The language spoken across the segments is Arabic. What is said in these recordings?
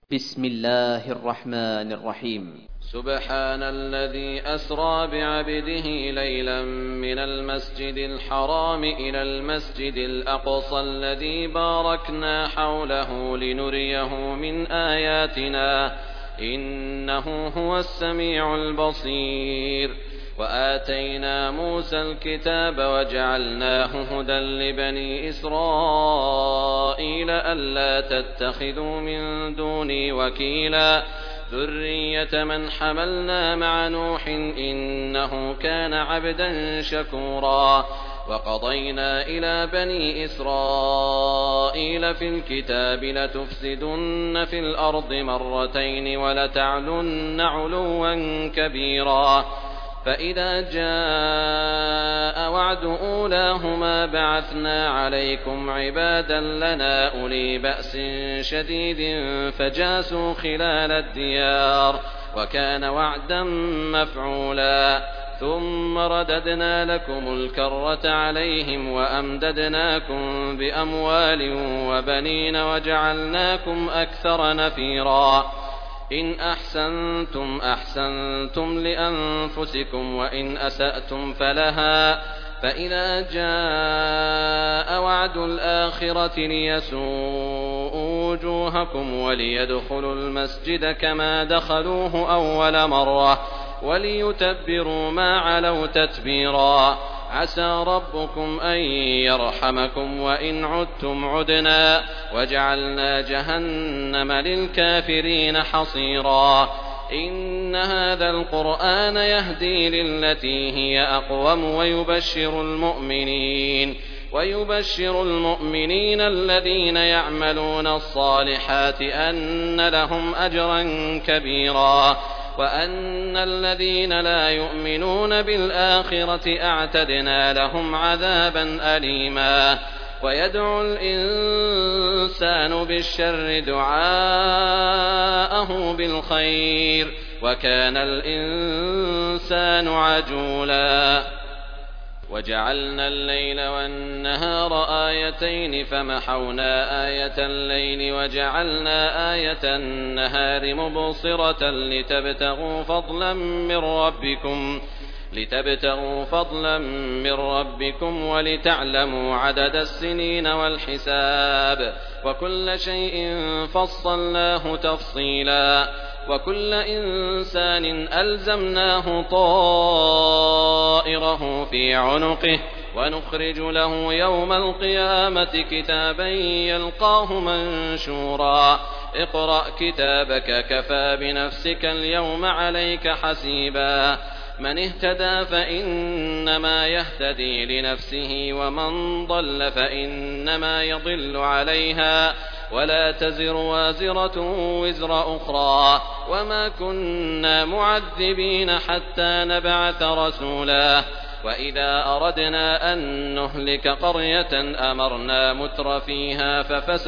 بسم الله الرحمن الرحيم. سبحان الذي أسرى بعبده ليلا من المسجد الحرام إلى المسجد الأقصى الذي باركنا حوله لنريه من آياتنا إنه هو السميع البصير. وآتينا موسى الكتاب وجعلناه هدى لبني إسرائيل ألا تتخذوا من دوني وكيلا ذرية من حملنا مع نوح إنه كان عبدا شكورا. وقضينا إلى بني إسرائيل في الكتاب لتفسدن في الأرض مرتين ولتعلن علوا كبيرا. فإذا جاء وعد أولاهما بعثنا عليكم عبادا لنا أولي بأس شديد فجاسوا خلال الديار وكان وعدا مفعولا. ثم رددنا لكم الكرة عليهم وأمددناكم بأموال وبنين وجعلناكم أكثر نفيرا. إن أحسنتم أحسنتم لأنفسكم وإن أسأتم فلها. فإذا جاء وعد الآخرة ليسوءوا وجوهكم وليدخلوا المسجد كما دخلوه أول مرة وليتبروا ما علوا تتبيرا. عسى ربكم أن يرحمكم وإن عدتم عدنا وجعلنا جهنم للكافرين حصيرا. إن هذا القرآن يهدي للتي هي أقوم ويبشر المؤمنين الذين يعملون الصالحات أن لهم أجرا كبيرا وأن الذين لا يؤمنون بالآخرة أعتدنا لهم عذابا أليما. ويدعو الإنسان بالشر دعاءه بالخير وكان الإنسان عجولا. وجعلنا الليل والنهار آيتين فمحونا آية الليل وجعلنا آية النهار مبصرة لتبتغوا فضلا من ربكم ولتعلموا عدد السنين والحساب وكل شيء فصلناه تفصيلا. وكل إنسان ألزمناه طائره في عنقه ونخرج له يوم القيامة كتابا يلقاه منشورا. اقرأ كتابك كفى بنفسك اليوم عليك حسيبا. من اهتدى فإنما يهتدي لنفسه ومن ضل فإنما يضل عليها ولا تزر وازرة وزر أخرى وما كنا معذبين حتى نبعث رسولا. وإذا أردنا أن نهلك قرية أمرنا متر فيها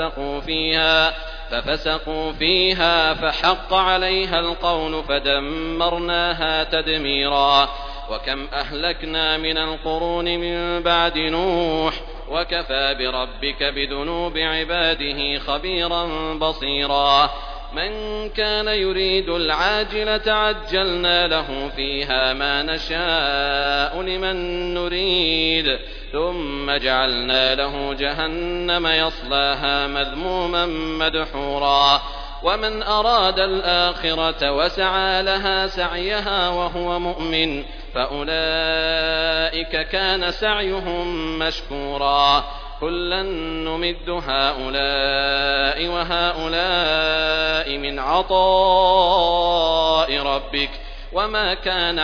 ففسقوا فيها فحق عليها القول فدمرناها تدميرا. وكم أهلكنا من القرون من بعد نوح وكفى بربك بذنوب عباده خبيرا بصيرا. من كان يريد العاجلة عجلنا له فيها ما نشاء لمن نريد ثم جعلنا له جهنم يصلاها مذموما مدحورا. ومن أراد الآخرة وسعى لها سعيها وهو مؤمن فأولئك كان سعيهم مشكورا. كلا نمد هؤلاء وهؤلاء من عطاء ربك وما كان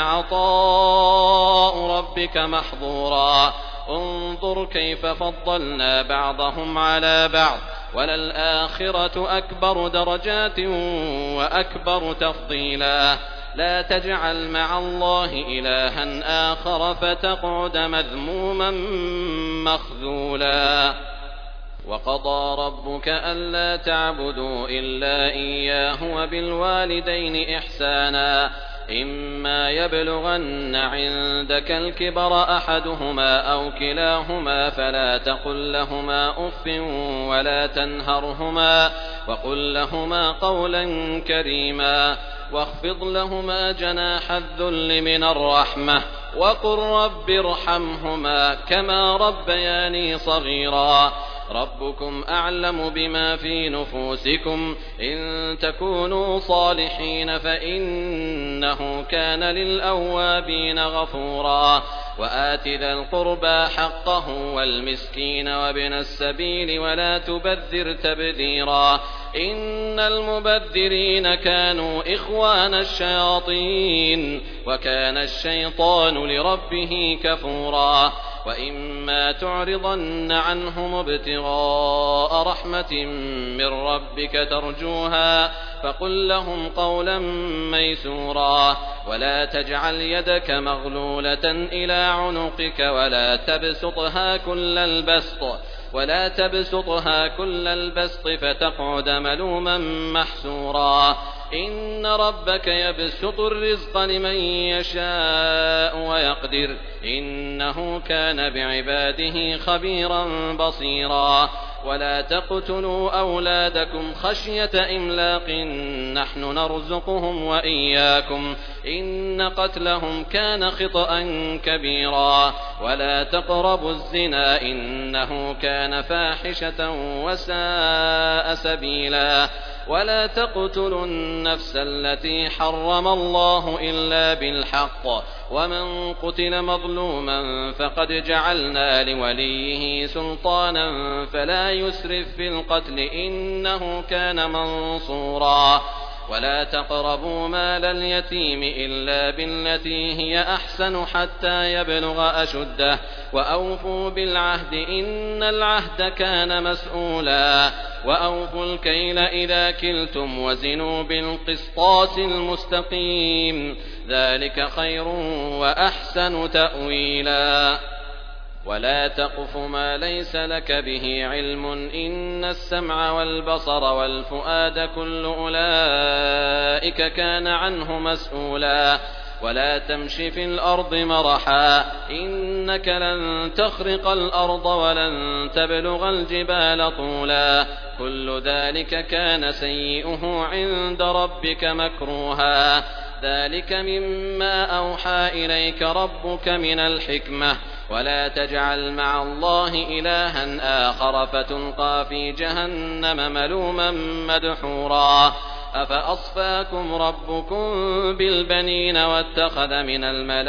عطاء ربك محظورا. انظر كيف فضلنا بعضهم على بعض وللآخرة أكبر درجات وأكبر تفضيلا. لا تجعل مع الله إلها آخر فتقعد مذموما مخذولا. وقضى ربك ألا تعبدوا إلا إياه وبالوالدين إحسانا إما يبلغن عندك الكبر أحدهما أو كلاهما فلا تقل لهما أف ولا تنهرهما وقل لهما قولا كريما واخفض لهما جناح الذل من الرحمة وقل رب ارحمهما كما ربياني صغيرا ربكم أعلم بما في نفوسكم إن تكونوا صالحين فإنه كان للأوابين غفورا وآت ذا القربى حقه والمسكين وابن السبيل ولا تبذر تبذيرا إن المبذرين كانوا إخوان الشياطين وكان الشيطان لربه كفورا وإما تعرضن عنهم ابتغاء رحمة من ربك ترجوها فقل لهم قولا ميسورا ولا تجعل يدك مغلولة إلى عنقك ولا تبسطها كل البسط فتقعد ملوما محسورا إن ربك يبسط الرزق لمن يشاء ويقدر إنه كان بعباده خبيرا بصيرا ولا تقتلوا أولادكم خشية إملاق نحن نرزقهم وإياكم إن قتلهم كان خطأ كبيرا ولا تقربوا الزنا إنه كان فاحشة وساء سبيلا ولا تقتلوا النفس التي حرم الله إلا بالحق ومن قتل مظلوما فقد جعلنا لوليه سلطانا فلا يسرف في القتل إنه كان منصورا ولا تقربوا مال اليتيم إلا بالتي هي أحسن حتى يبلغ أشده وأوفوا بالعهد إن العهد كان مسؤولا وأوفوا الكيل إذا كلتم وزنوا بالقسطاس المستقيم ذلك خير وأحسن تأويلا ولا تقف ما ليس لك به علم إن السمع والبصر والفؤاد كل أولئك كان عنه مسؤولا ولا تمش في الأرض مرحا إنك لن تخرق الأرض ولن تبلغ الجبال طولا كل ذلك كان سيئه عند ربك مكروها ذلك مما أوحى إليك ربك من الحكمة ولا تجعل مع الله إلها آخر فتلقى في جهنم ملوما مدحورا أفأصفاكم ربكم بالبنين واتخذ من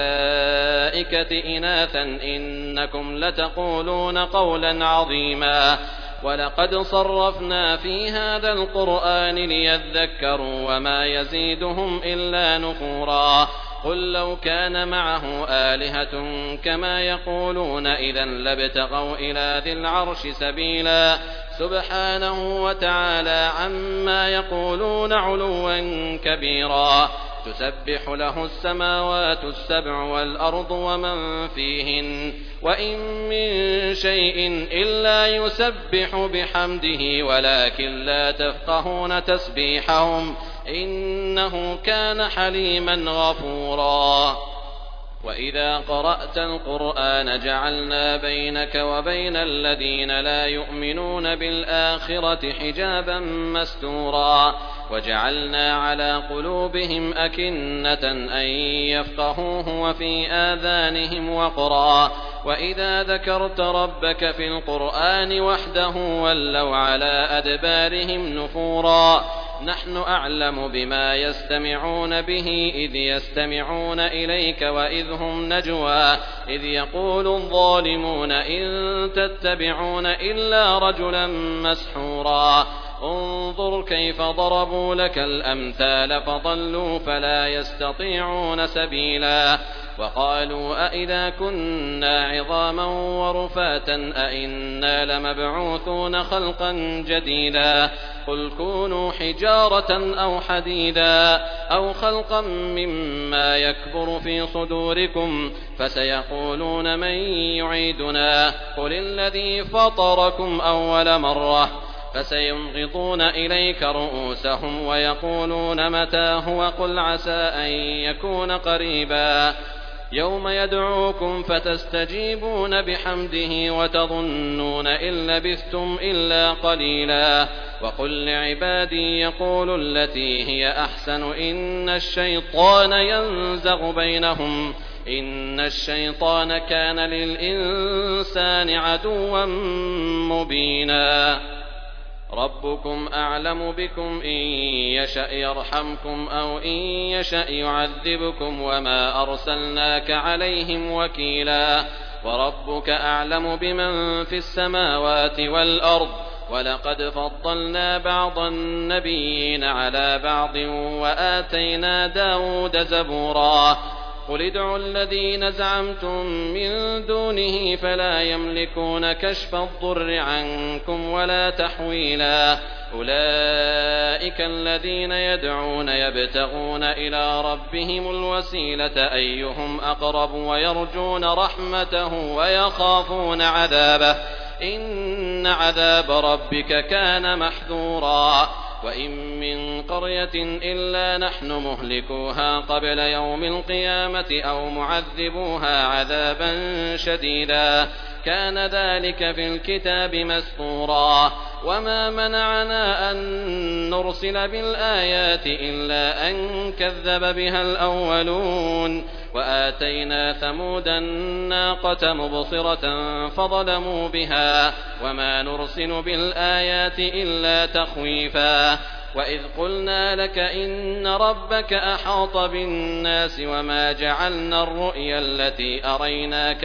الملائكة إناثا إنكم لتقولون قولا عظيما ولقد صرفنا في هذا القرآن ليذكروا وما يزيدهم إلا نفورا قل لو كان معه آلهة كما يقولون إذا لابتغوا إلى ذي العرش سبيلا سبحانه وتعالى عما يقولون علوا كبيرا تسبح له السماوات السبع والأرض ومن فيهن وإن من شيء إلا يسبح بحمده ولكن لا تفقهون تسبيحهم إنه كان حليما غفورا وإذا قرأت القرآن جعلنا بينك وبين الذين لا يؤمنون بالآخرة حجابا مستورا وجعلنا على قلوبهم أكنة أن يفقهوه وفي آذانهم وقرا وإذا ذكرت ربك في القرآن وحده ولوا على أدبارهم نفورا نحن أعلم بما يستمعون به إذ يستمعون إليك وإذ هم نجوى إذ يقول الظالمون إن تتبعون إلا رجلا مسحورا انظر كيف ضربوا لك الأمثال فضلوا فلا يستطيعون سبيلا وقالوا أئذا كنا عظاما ورفاتا أئنا لمبعوثون خلقا جديدا قل كونوا حجارة أو حديدا أو خلقا مما يكبر في صدوركم فسيقولون من يعيدنا قل الذي فطركم أول مرة فسينغضون إليك رؤوسهم ويقولون متى هو قل عسى أن يكون قريبا يوم يدعوكم فتستجيبون بحمده وتظنون إن لبثتم إلا قليلا وقل لعبادي يقولوا التي هي أحسن إن الشيطان ينزغ بينهم إن الشيطان كان للإنسان عدوا مبينا ربكم أعلم بكم إن يشأ يرحمكم أو إن يشأ يعذبكم وما أرسلناك عليهم وكيلا وربك أعلم بمن في السماوات والأرض ولقد فضلنا بعض النبيين على بعض وآتينا داود زبورا قل ادعوا الذين زعمتم من دونه فلا يملكون كشف الضر عنكم ولا تحويلا أولئك الذين يدعون يبتغون إلى ربهم الوسيلة أيهم أقرب ويرجون رحمته ويخافون عذابه إن عذاب ربك كان محذورا وإن من قرية إلا نحن مهلكوها قبل يوم القيامة أو معذبوها عذابا شديدا كان ذلك في الكتاب مسطورا وما منعنا أن نرسل بالآيات إلا أن كذب بها الأولون وآتينا ثمود الناقة مبصرة فظلموا بها وما نرسل بالآيات إلا تخويفا وإذ قلنا لك إن ربك أحاط بالناس وما جعلنا الرؤيا التي أريناك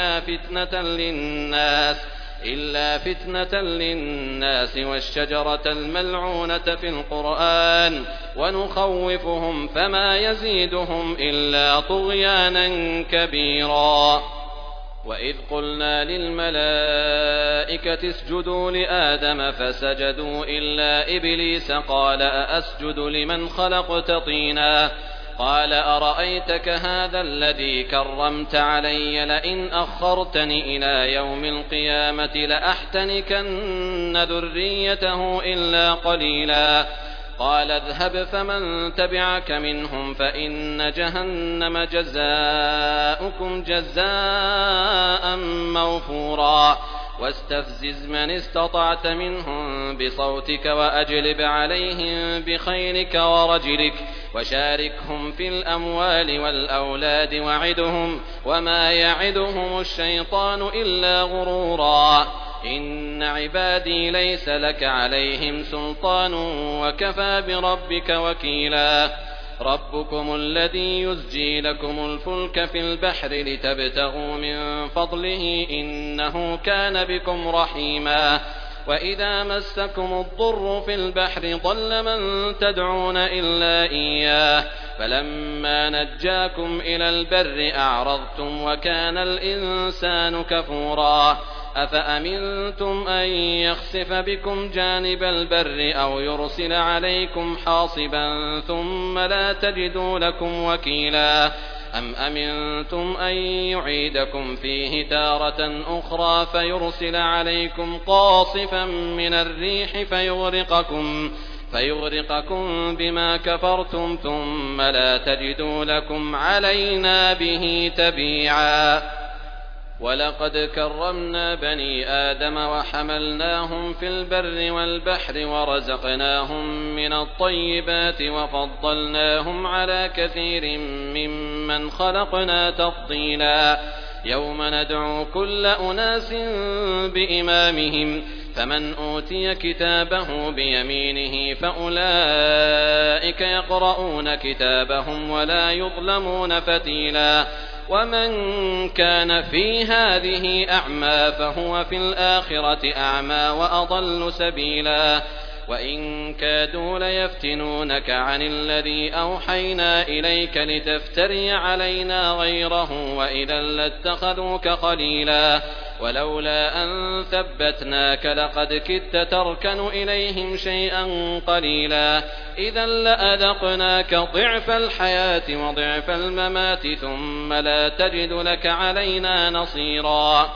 إلا فتنة للناس والشجرة الملعونة في القرآن ونخوفهم فما يزيدهم إلا طغيانا كبيرا وإذ قلنا للملائكة اسجدوا لآدم فسجدوا إلا إبليس قال أأسجد لمن خلقت طينا قال أرأيتك هذا الذي كرمت علي لئن أخرتني إلى يوم القيامة لأحتنكن ذريته إلا قليلا قال اذهب فمن تبعك منهم فإن جهنم جزاؤكم جزاء موفورا واستفزز من استطعت منهم بصوتك وأجلب عليهم بخيلك ورجلك وشاركهم في الأموال والأولاد وعدهم وما يعدهم الشيطان إلا غرورا إن عبادي ليس لك عليهم سلطان وكفى بربك وكيلا ربكم الذي يزجي لكم الفلك في البحر لتبتغوا من فضله إنه كان بكم رحيما وإذا مسكم الضر في البحر ضل من تدعون إلا إياه فلما نجاكم إلى البر أعرضتم وكان الإنسان كفورا أفأمنتم أن يخسف بكم جانب البر أو يرسل عليكم حاصبا ثم لا تجدوا لكم وكيلا أم أمنتم أن يعيدكم فيه تارة أخرى فيرسل عليكم قاصفا من الريح فيغرقكم بما كفرتم ثم لا تجدوا لكم علينا به تبيعا ولقد كرمنا بني آدم وحملناهم في البر والبحر ورزقناهم من الطيبات وفضلناهم على كثير ممن خلقنا تفضيلا يوم ندعو كل أناس بإمامهم فمن أوتي كتابه بيمينه فأولئك يقرؤون كتابهم ولا يظلمون فتيلا ومن كان في هذه أعمى فهو في الآخرة أعمى وأضل سبيلا وإن كادوا ليفتنونك عن الذي أوحينا إليك لتفتري علينا غيره وإذا لاتخذوك خليلا ولولا أن ثبتناك لقد كدت تركن إليهم شيئا قليلا إذا لأذقناك ضعف الحياة وضعف الممات ثم لا تجد لك علينا نصيرا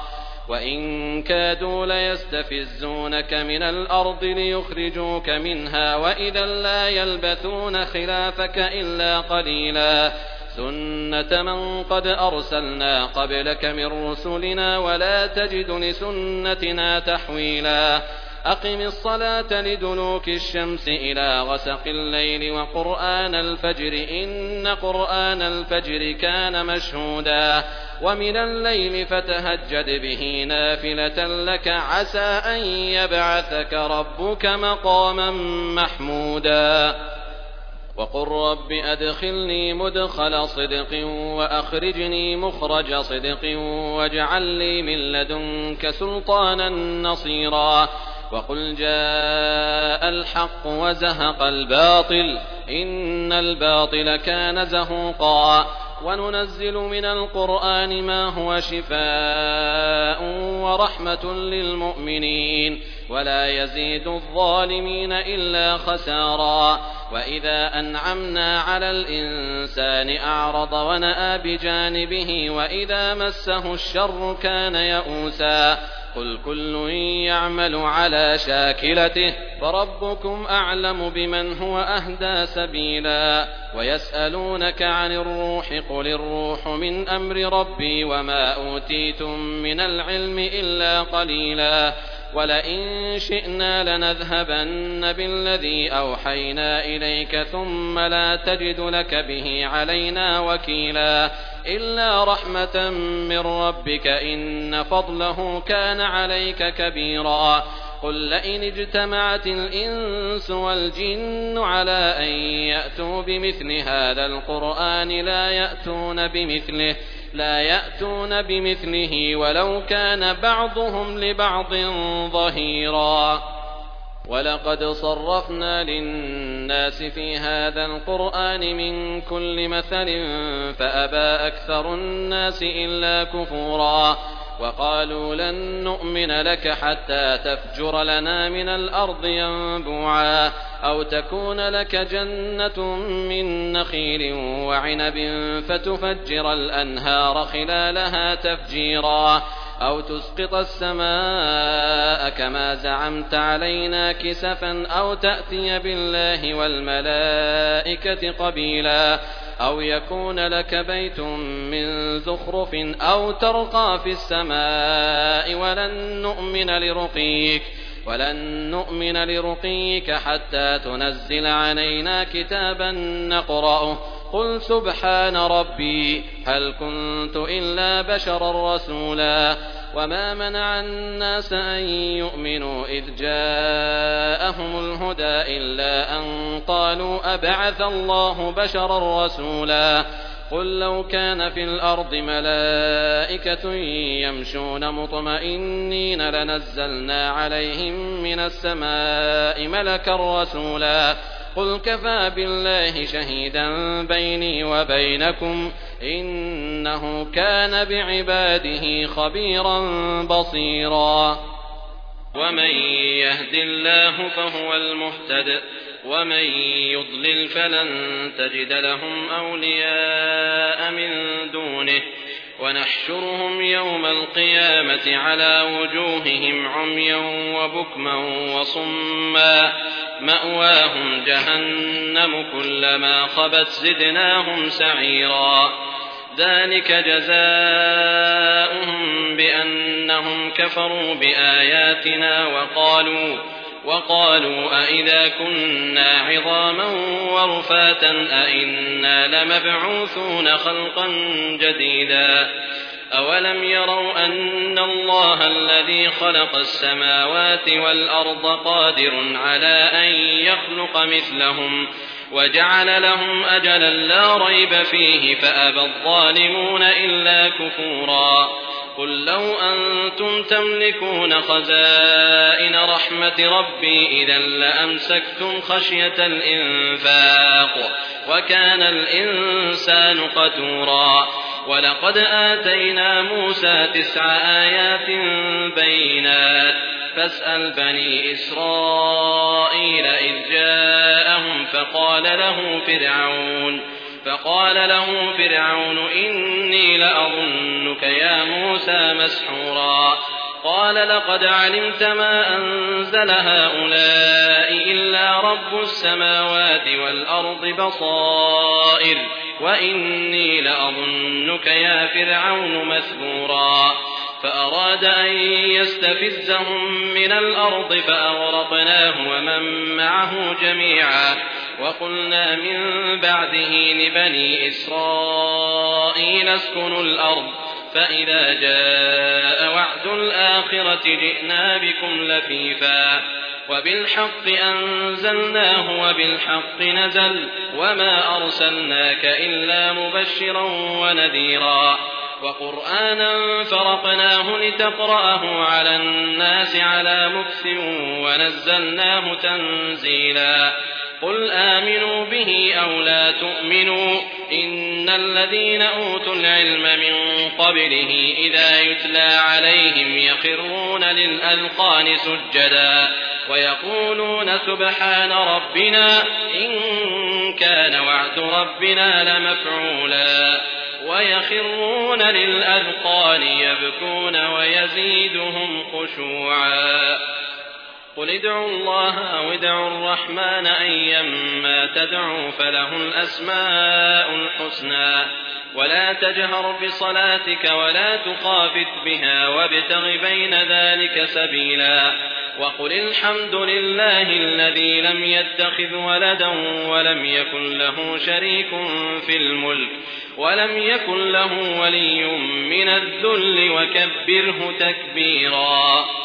وإن كادوا ليستفزونك من الأرض ليخرجوك منها وإذا لا يلبثون خلافك إلا قليلا سنة من قد أرسلنا قبلك من رسلنا ولا تجد لسنتنا تحويلا أقم الصلاة لدلوك الشمس إلى غسق الليل وقرآن الفجر إن قرآن الفجر كان مشهودا ومن الليل فتهجد به نافلة لك عسى أن يبعثك ربك مقاما محمودا وقل رب أدخلني مدخل صدق وأخرجني مخرج صدق واجعل لي من لدنك سلطانا نصيرا وقل جاء الحق وزهق الباطل إن الباطل كان زهوقا وننزل من القرآن ما هو شفاء ورحمة للمؤمنين ولا يزيد الظالمين إلا خسارا وإذا أنعمنا على الإنسان أعرض ونأى بجانبه وإذا مسه الشر كان يئوسا قل كل يعمل على شاكلته فربكم أعلم بمن هو أهدى سبيلا ويسألونك عن الروح قل الروح من أمر ربي وما أوتيتم من العلم إلا قليلا ولئن شئنا لنذهبن بالذي أوحينا إليك ثم لا تجد لك به علينا وكيلا إلا رحمة من ربك إن فضله كان عليك كبيرا قل لئن اجتمعت الإنس والجن على أن يأتوا بمثل هذا القرآن لا يأتون بمثله ولو كان بعضهم لبعض ظهيرا ولقد صرفنا للناس في هذا القرآن من كل مثل فأبى أكثر الناس إلا كفورا وقالوا لن نؤمن لك حتى تفجر لنا من الأرض ينبوعا أو تكون لك جنة من نخيل وعنب فتفجر الأنهار خلالها تفجيرا أو تسقط السماء كما زعمت علينا كسفا أو تأتي بالله والملائكة قبيلا أو يكون لك بيت من زخرف أو ترقى في السماء ولن نؤمن لرقيك حتى تنزل علينا كتابا نقرأه قل سبحان ربي هل كنت إلا بشرا رسولا وما منع الناس أن يؤمنوا إذ جاءهم الهدى إلا أن قالوا أبعث الله بشرا رسولا قل لو كان في الأرض ملائكة يمشون مطمئنين لنزلنا عليهم من السماء ملكا رسولا قل كفى بالله شهيدا بيني وبينكم إنه كان بعباده خبيرا بصيرا ومن يهد الله فهو المهتد ومن يضلل فلن تجد لهم أولياء من دونه ونحشرهم يوم القيامة على وجوههم عميا وبكما وصما مأواهم جهنم كلما خبت زدناهم سعيرا ذلك جزاؤهم بأنهم كفروا بآياتنا وقالوا أئذا كنا عظاما ورفاتا أئنا لمبعوثون خلقا جديدا أولم يروا أن الله الذي خلق السماوات والأرض قادر على أن يخلق مثلهم وجعل لهم أجلا لا ريب فيه فأبى الظالمون إلا كفورا قل لو أنتم تملكون خزائن رحمة ربي إذا لأمسكتم خشية الإنفاق وكان الإنسان قتورا ولقد آتينا موسى 9 آيات بينات فاسأل بني إسرائيل إذ جاءهم فقال له فرعون فقال له فرعون إني لأظنك يا موسى مسحورا قال لقد علمت ما أنزل هؤلاء إلا رب السماوات والأرض بصائر وإني لأظنك يا فرعون مثبورا فأراد أن يستفزهم من الأرض فأغرقناه ومن معه جميعا وقلنا من بعده لبني إسرائيل اسكنوا الأرض فإذا جاء وعد الآخرة جئنا بكم لفيفا وبالحق أنزلناه وبالحق نزل وما أرسلناك إلا مبشرا ونذيرا وقرآنا فرقناه لتقرأه على الناس على مكث ونزلناه تنزيلا قل آمنوا به أو لا تؤمنوا إن الذين أوتوا العلم من قبله إذا يتلى عليهم يخرون للأذقان سجدا ويقولون سبحان ربنا إن كان وعد ربنا لمفعولا ويخرون للأذقان يبكون ويزيدهم خشوعا قل ادعوا الله أو ادعوا الرحمن أيما تدعوا فله الأسماء الحسنى ولا تجهر بصلاتك ولا تخافت بها وابتغ بين ذلك سبيلا وقل الحمد لله الذي لم يتخذ ولدا ولم يكن له شريك في الملك ولم يكن له ولي من الذل وكبره تكبيرا